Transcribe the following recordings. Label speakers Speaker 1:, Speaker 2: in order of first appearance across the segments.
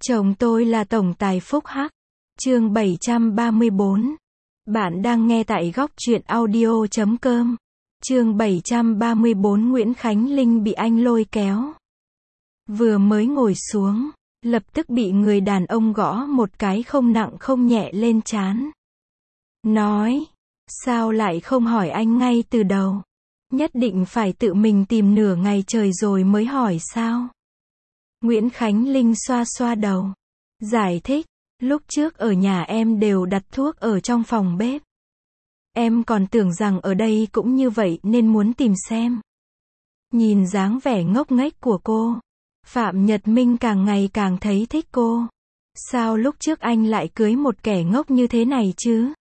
Speaker 1: Chồng tôi là tổng tài phúc hắc. Chương 734. Bạn đang nghe tại góc truyện audio.com. Chương 734. Nguyễn Khánh Linh bị anh lôi kéo. Vừa mới ngồi xuống, lập tức bị người đàn ông gõ một cái không nặng không nhẹ lên trán. Nói, sao lại không hỏi anh ngay từ đầu? Nhất định phải tự mình tìm nửa ngày trời rồi mới hỏi sao? Nguyễn Khánh Linh xoa xoa đầu. Giải thích, lúc trước ở nhà em đều đặt thuốc ở trong phòng bếp. Em còn tưởng rằng ở đây cũng như vậy nên muốn tìm xem. Nhìn dáng vẻ ngốc nghếch của cô, Phạm Nhật Minh càng ngày càng thấy thích cô. Sao lúc trước anh lại cưới một kẻ ngốc như thế này chứ?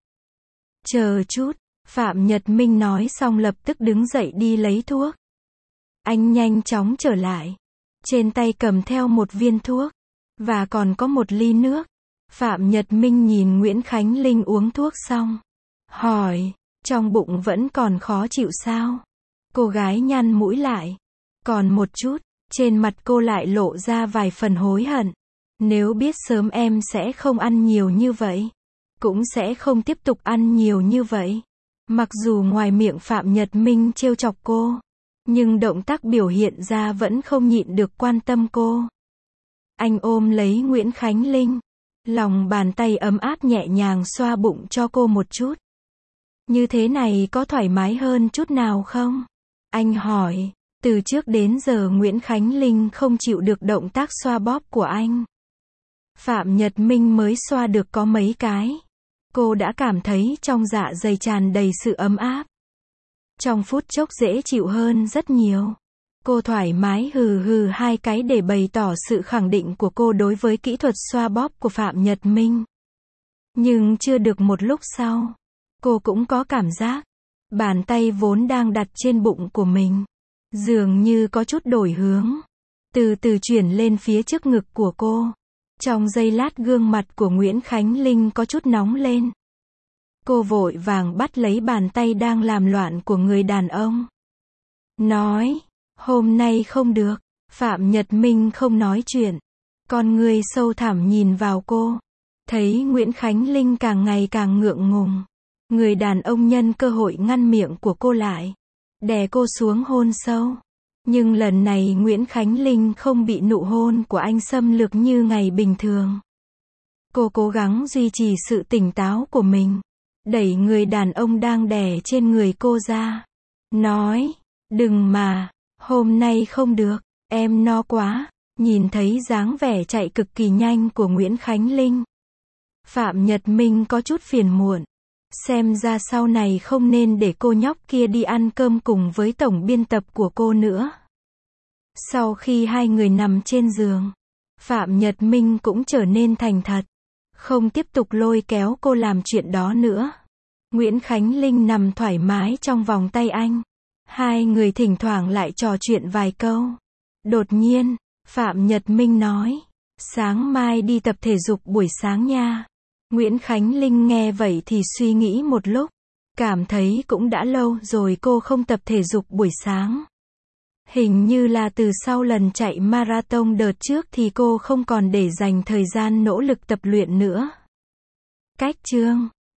Speaker 1: Chờ chút, Phạm Nhật Minh nói xong lập tức đứng dậy đi lấy thuốc. Anh nhanh chóng trở lại. Trên tay cầm theo một viên thuốc, và còn có một ly nước. Phạm Nhật Minh nhìn Nguyễn Khánh Linh uống thuốc xong, hỏi, trong bụng vẫn còn khó chịu sao? Cô gái nhăn mũi lại. Còn một chút, trên mặt cô lại lộ ra vài phần hối hận. Nếu biết sớm em sẽ không ăn nhiều như vậy, cũng sẽ không tiếp tục ăn nhiều như vậy. Mặc dù ngoài miệng Phạm Nhật Minh trêu chọc cô, nhưng động tác biểu hiện ra vẫn không nhịn được quan tâm cô. Anh ôm lấy Nguyễn Khánh Linh, lòng bàn tay ấm áp nhẹ nhàng xoa bụng cho cô một chút. Như thế này có thoải mái hơn chút nào không? Anh hỏi. Từ trước đến giờ Nguyễn Khánh Linh không chịu được động tác xoa bóp của anh. Phạm Nhật Minh mới xoa được có mấy cái, cô đã cảm thấy trong dạ dày tràn đầy sự ấm áp. Trong phút chốc dễ chịu hơn rất nhiều. Cô thoải mái hừ hừ hai cái để bày tỏ sự khẳng định của cô đối với kỹ thuật xoa bóp của Phạm Nhật Minh. Nhưng chưa được một lúc sau, cô cũng có cảm giác, bàn tay vốn đang đặt trên bụng của mình, dường như có chút đổi hướng, từ từ chuyển lên phía trước ngực của cô. Trong giây lát gương mặt của Nguyễn Khánh Linh có chút nóng lên. Cô vội vàng bắt lấy bàn tay đang làm loạn của người đàn ông. Nói, hôm nay không được. Phạm Nhật Minh không nói chuyện. Con người sâu thẳm nhìn vào cô. Thấy Nguyễn Khánh Linh càng ngày càng ngượng ngùng. Người đàn ông nhân cơ hội ngăn miệng của cô lại, đè cô xuống hôn sâu. Nhưng lần này Nguyễn Khánh Linh không bị nụ hôn của anh xâm lược như ngày bình thường. Cô cố gắng duy trì sự tỉnh táo của mình, đẩy người đàn ông đang đè trên người cô ra. Nói, đừng mà, hôm nay không được, em no quá. Nhìn thấy dáng vẻ chạy cực kỳ nhanh của Nguyễn Khánh Linh, Phạm Nhật Minh có chút phiền muộn. Xem ra sau này không nên để cô nhóc kia đi ăn cơm cùng với tổng biên tập của cô nữa. Sau khi hai người nằm trên giường, Phạm Nhật Minh cũng trở nên thành thật, không tiếp tục lôi kéo cô làm chuyện đó nữa. Nguyễn Khánh Linh nằm thoải mái trong vòng tay anh. Hai người thỉnh thoảng lại trò chuyện vài câu. Đột nhiên, Phạm Nhật Minh nói, sáng mai đi tập thể dục buổi sáng nha. Nguyễn Khánh Linh nghe vậy thì suy nghĩ một lúc, cảm thấy cũng đã lâu rồi cô không tập thể dục buổi sáng. Hình như là từ sau lần chạy marathon đợt trước thì cô không còn để dành thời gian nỗ lực tập luyện nữa. Cách chương